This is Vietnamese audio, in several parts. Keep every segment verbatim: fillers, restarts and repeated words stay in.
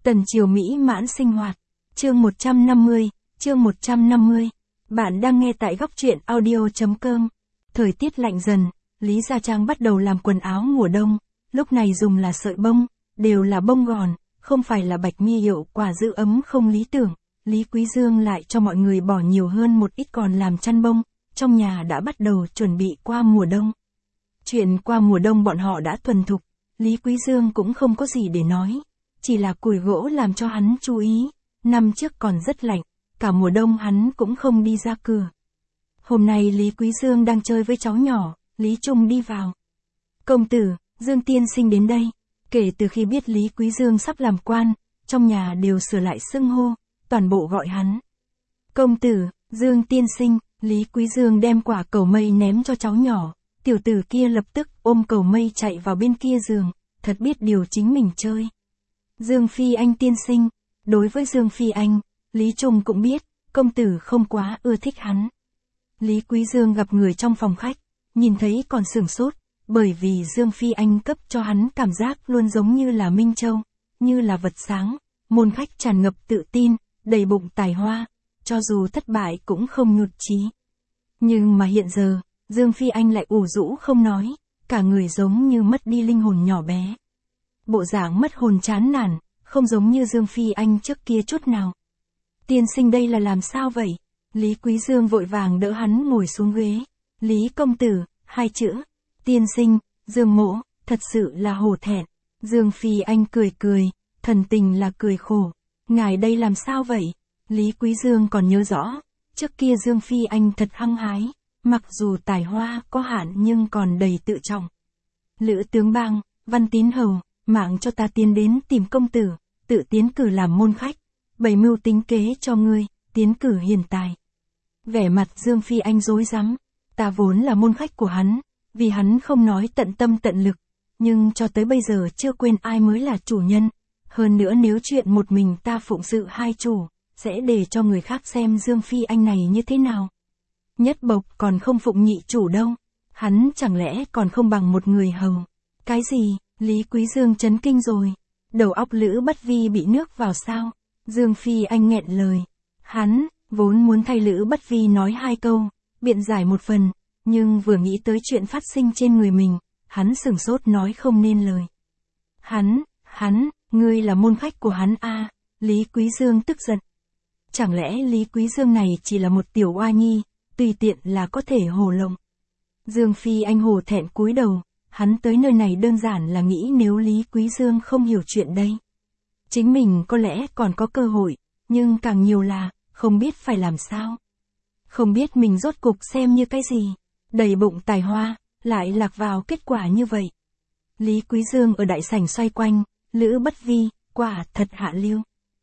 Tần Triều mỹ mãn sinh hoạt. Chương một trăm năm mươi, chương một trăm năm mươi. Bạn đang nghe tại góc truyện audio chấm com. Thời tiết lạnh dần, Lý Gia Trang bắt đầu làm quần áo mùa đông, lúc này dùng là sợi bông, đều là bông gòn, không phải là bạch mi hiệu quả giữ ấm không lý tưởng. Lý Quý Dương lại cho mọi người bỏ nhiều hơn một ít còn làm chăn bông, trong nhà đã bắt đầu chuẩn bị qua mùa đông. Chuyện qua mùa đông bọn họ đã thuần thục, Lý Quý Dương cũng không có gì để nói, chỉ là củi gỗ làm cho hắn chú ý, năm trước còn rất lạnh, cả mùa đông hắn cũng không đi ra cửa. Hôm nay Lý Quý Dương đang chơi với cháu nhỏ, Lý Trung đi vào. Công tử, Dương tiên sinh đến đây. Kể từ khi biết Lý Quý Dương sắp làm quan, trong nhà đều sửa lại xưng hô, toàn bộ gọi hắn. Công tử, Dương tiên sinh, Lý Quý Dương đem quả cầu mây ném cho cháu nhỏ, tiểu tử kia lập tức ôm cầu mây chạy vào bên kia giường, thật biết điều chính mình chơi. Dương Phi Anh tiên sinh, đối với Dương Phi Anh, Lý Trung cũng biết, công tử không quá ưa thích hắn. Lý Quý Dương gặp người trong phòng khách, nhìn thấy còn sửng sốt, bởi vì Dương Phi Anh cấp cho hắn cảm giác luôn giống như là Minh Châu, như là vật sáng, môn khách tràn ngập tự tin, đầy bụng tài hoa, cho dù thất bại cũng không nhụt chí. Nhưng mà hiện giờ, Dương Phi Anh lại ủ rũ không nói, cả người giống như mất đi linh hồn nhỏ bé. Bộ dạng mất hồn chán nản, không giống như Dương Phi Anh trước kia chút nào. Tiên sinh đây là làm sao vậy? Lý Quý Dương vội vàng đỡ hắn ngồi xuống ghế. Lý công tử, hai chữ. Tiên sinh, Dương mỗ, thật sự là hổ thẹn. Dương Phi Anh cười cười, thần tình là cười khổ. Ngài đây làm sao vậy? Lý Quý Dương còn nhớ rõ, trước kia Dương Phi Anh thật hăng hái, mặc dù tài hoa có hạn nhưng còn đầy tự trọng. Lữ tướng bang, Văn Tín Hầu, mạng cho ta tiến đến tìm công tử, tự tiến cử làm môn khách, bày mưu tính kế cho ngươi, tiến cử hiền tài. Vẻ mặt Dương Phi Anh rối rắm, ta vốn là môn khách của hắn, vì hắn không nói tận tâm tận lực, nhưng cho tới bây giờ chưa quên ai mới là chủ nhân. Hơn nữa nếu chuyện một mình ta phụng sự hai chủ, sẽ để cho người khác xem Dương Phi Anh này như thế nào. Nhất bộc còn không phụng nhị chủ đâu, hắn chẳng lẽ còn không bằng một người hầu. Cái gì, Lý Quý Dương chấn kinh rồi, đầu óc Lữ Bất Vi bị nước vào sao? Dương Phi Anh nghẹn lời, hắn vốn muốn thay Lữ Bất Vi nói hai câu, biện giải một phần, nhưng vừa nghĩ tới chuyện phát sinh trên người mình, hắn sửng sốt nói không nên lời. Hắn, hắn, ngươi là môn khách của hắn a? À? Lý Quý Dương tức giận. Chẳng lẽ Lý Quý Dương này chỉ là một tiểu oa nhi, tùy tiện là có thể hồ lộng? Dương Phi Anh hổ thẹn cúi đầu, hắn tới nơi này đơn giản là nghĩ nếu Lý Quý Dương không hiểu chuyện đây, chính mình có lẽ còn có cơ hội, nhưng càng nhiều là, không biết phải làm sao. Không biết mình rốt cục xem như cái gì, đầy bụng tài hoa, lại lạc vào kết quả như vậy. Lý Quý Dương ở đại sảnh xoay quanh, Lữ Bất Vi, quả thật hạ lưu.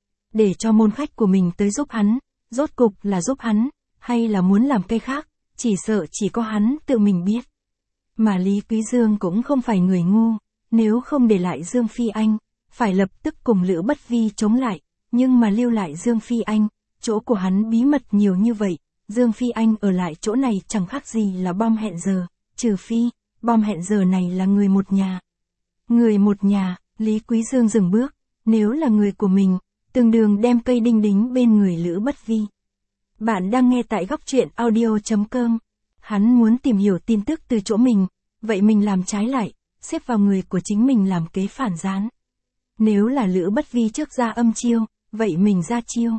Để cho môn khách của mình tới giúp hắn, rốt cục là giúp hắn, hay là muốn làm cây khác, chỉ sợ chỉ có hắn tự mình biết. Mà Lý Quý Dương cũng không phải người ngu, nếu không để lại Dương Phi Anh, phải lập tức cùng Lữ Bất Vi chống lại, nhưng mà lưu lại Dương Phi Anh, chỗ của hắn bí mật nhiều như vậy, Dương Phi Anh ở lại chỗ này chẳng khác gì là bom hẹn giờ, trừ phi, bom hẹn giờ này là người một nhà. Người một nhà, Lý Quý Dương dừng bước, nếu là người của mình, tương đương đem cây đinh đính bên người Lữ Bất Vi. Bạn đang nghe tại góc truyện audio chấm com. Hắn muốn tìm hiểu tin tức từ chỗ mình, vậy mình làm trái lại, xếp vào người của chính mình làm kế phản gián. Nếu là Lữ Bất Vi trước ra âm chiêu, vậy mình ra chiêu.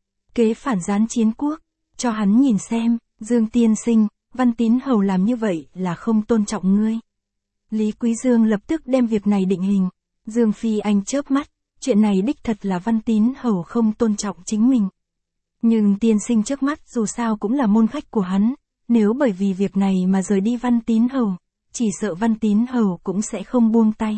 Kế phản gián chiến quốc, cho hắn nhìn xem, Dương tiên sinh, Văn Tín Hầu làm như vậy là không tôn trọng ngươi. Lý Quý Dương lập tức đem việc này định hình. Dương Phi Anh chớp mắt, chuyện này đích thật là Văn Tín Hầu không tôn trọng chính mình. Nhưng tiên sinh trước mắt dù sao cũng là môn khách của hắn, nếu bởi vì việc này mà rời đi Văn Tín Hầu, chỉ sợ Văn Tín Hầu cũng sẽ không buông tay.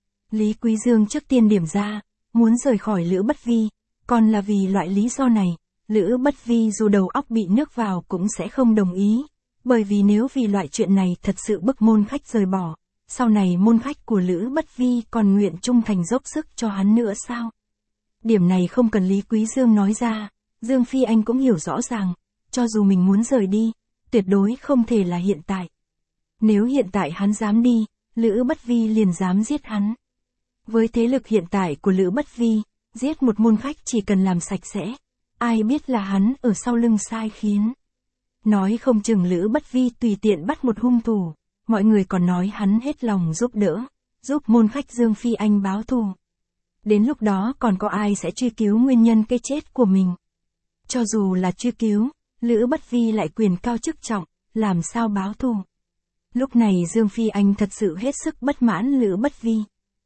Lý Quý Dương trước tiên điểm ra, muốn rời khỏi Lữ Bất Vi, còn là vì loại lý do này, Lữ Bất Vi dù đầu óc bị nước vào cũng sẽ không đồng ý, bởi vì nếu vì loại chuyện này thật sự bức môn khách rời bỏ, sau này môn khách của Lữ Bất Vi còn nguyện trung thành dốc sức cho hắn nữa sao? Điểm này không cần Lý Quý Dương nói ra, Dương Phi Anh cũng hiểu rõ ràng, cho dù mình muốn rời đi, tuyệt đối không thể là hiện tại. Nếu hiện tại hắn dám đi, Lữ Bất Vi liền dám giết hắn. Với thế lực hiện tại của Lữ Bất Vi, Giết một môn khách chỉ cần làm sạch sẽ. Ai biết là hắn ở sau lưng sai khiến. Nói không chừng Lữ Bất Vi tùy tiện bắt một hung thủ. Mọi người còn nói hắn hết lòng giúp đỡ. Giúp môn khách Dương Phi Anh báo thù. Đến lúc đó còn có ai sẽ truy cứu nguyên nhân cái chết của mình. Cho dù là truy cứu, Lữ Bất Vi lại quyền cao chức trọng, làm sao báo thù. Lúc này Dương Phi Anh thật sự hết sức bất mãn Lữ Bất Vi.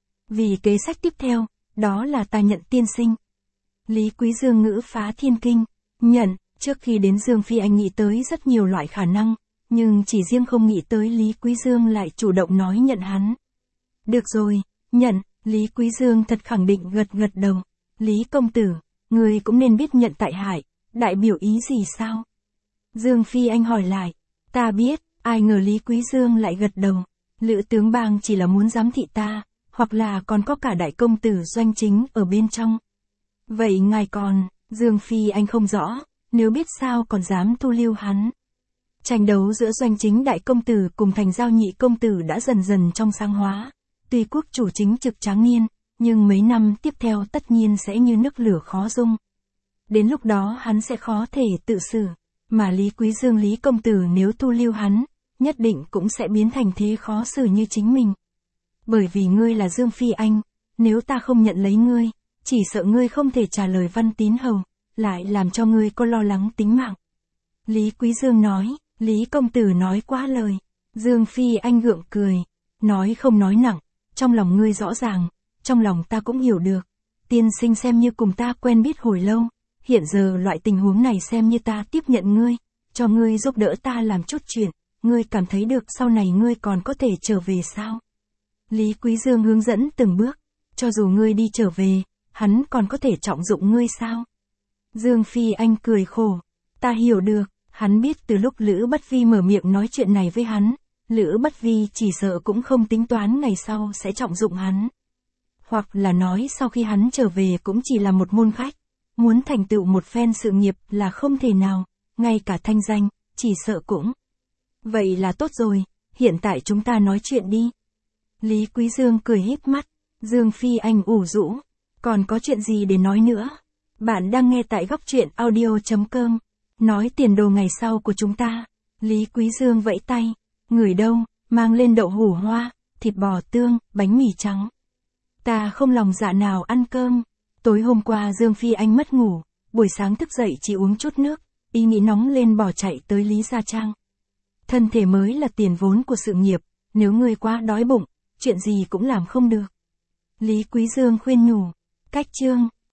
Vì kế sách tiếp theo, đó là ta nhận tiên sinh. Lý Quý Dương ngữ phá thiên kinh, nhận, trước khi đến Dương Phi Anh nghĩ tới rất nhiều loại khả năng, nhưng chỉ riêng không nghĩ tới Lý Quý Dương lại chủ động nói nhận hắn. Được rồi, nhận, Lý Quý Dương thật khẳng định gật gật đầu. Lý công tử, người cũng nên biết nhận tại hại, đại biểu ý gì sao? Dương Phi Anh hỏi lại, ta biết, ai ngờ Lý Quý Dương lại gật đầu. Lữ tướng bang chỉ là muốn giám thị ta, hoặc là còn có cả đại công tử Doanh Chính ở bên trong. Vậy ngài còn, Dương Phi Anh không rõ, nếu biết sao còn dám thu lưu hắn. Tranh đấu giữa Doanh Chính đại công tử cùng Thành Giao nhị công tử đã dần dần trong sáng hóa. Tuy quốc chủ chính trực tráng niên, nhưng mấy năm tiếp theo tất nhiên sẽ như nước lửa khó dung. Đến lúc đó hắn sẽ khó thể tự xử, mà Lý Quý Dương Lý công tử nếu thu lưu hắn, nhất định cũng sẽ biến thành thế khó xử như chính mình. Bởi vì ngươi là Dương Phi Anh, nếu ta không nhận lấy ngươi, chỉ sợ ngươi không thể trả lời Văn Tín Hầu, lại làm cho ngươi có lo lắng tính mạng. Lý Quý Dương nói, Lý công tử nói quá lời. Dương Phi Anh gượng cười, nói không nói nặng, trong lòng ngươi rõ ràng, trong lòng ta cũng hiểu được. Tiên sinh xem như cùng ta quen biết hồi lâu, hiện giờ loại tình huống này xem như ta tiếp nhận ngươi, cho ngươi giúp đỡ ta làm chút chuyện, ngươi cảm thấy được sau này ngươi còn có thể trở về sao? Lý Quý Dương hướng dẫn từng bước, cho dù ngươi đi trở về, hắn còn có thể trọng dụng ngươi sao? Dương Phi Anh cười khổ, ta hiểu được, hắn biết từ lúc Lữ Bất Vi mở miệng nói chuyện này với hắn, Lữ Bất Vi chỉ sợ cũng không tính toán ngày sau sẽ trọng dụng hắn. Hoặc là nói sau khi hắn trở về cũng chỉ là một môn khách, muốn thành tựu một phen sự nghiệp là không thể nào, ngay cả thanh danh, chỉ sợ cũng. Vậy là tốt rồi, hiện tại chúng ta nói chuyện đi. Lý Quý Dương cười híp mắt, Dương Phi Anh ủ rũ, còn có chuyện gì để nói nữa? Bạn đang nghe tại góc truyện audio chấm com, nói tiền đồ ngày sau của chúng ta. Lý Quý Dương vẫy tay, người đâu, mang lên đậu hủ hoa, thịt bò tương, bánh mì trắng. Ta không lòng dạ nào ăn cơm. Tối hôm qua Dương Phi Anh mất ngủ, buổi sáng thức dậy chỉ uống chút nước, ý nghĩ nóng lên bỏ chạy tới Lý Gia Trang. Thân thể mới là tiền vốn của sự nghiệp, nếu ngươi quá đói bụng, chuyện gì cũng làm không được. Lý Quý Dương khuyên nhủ, cách chương.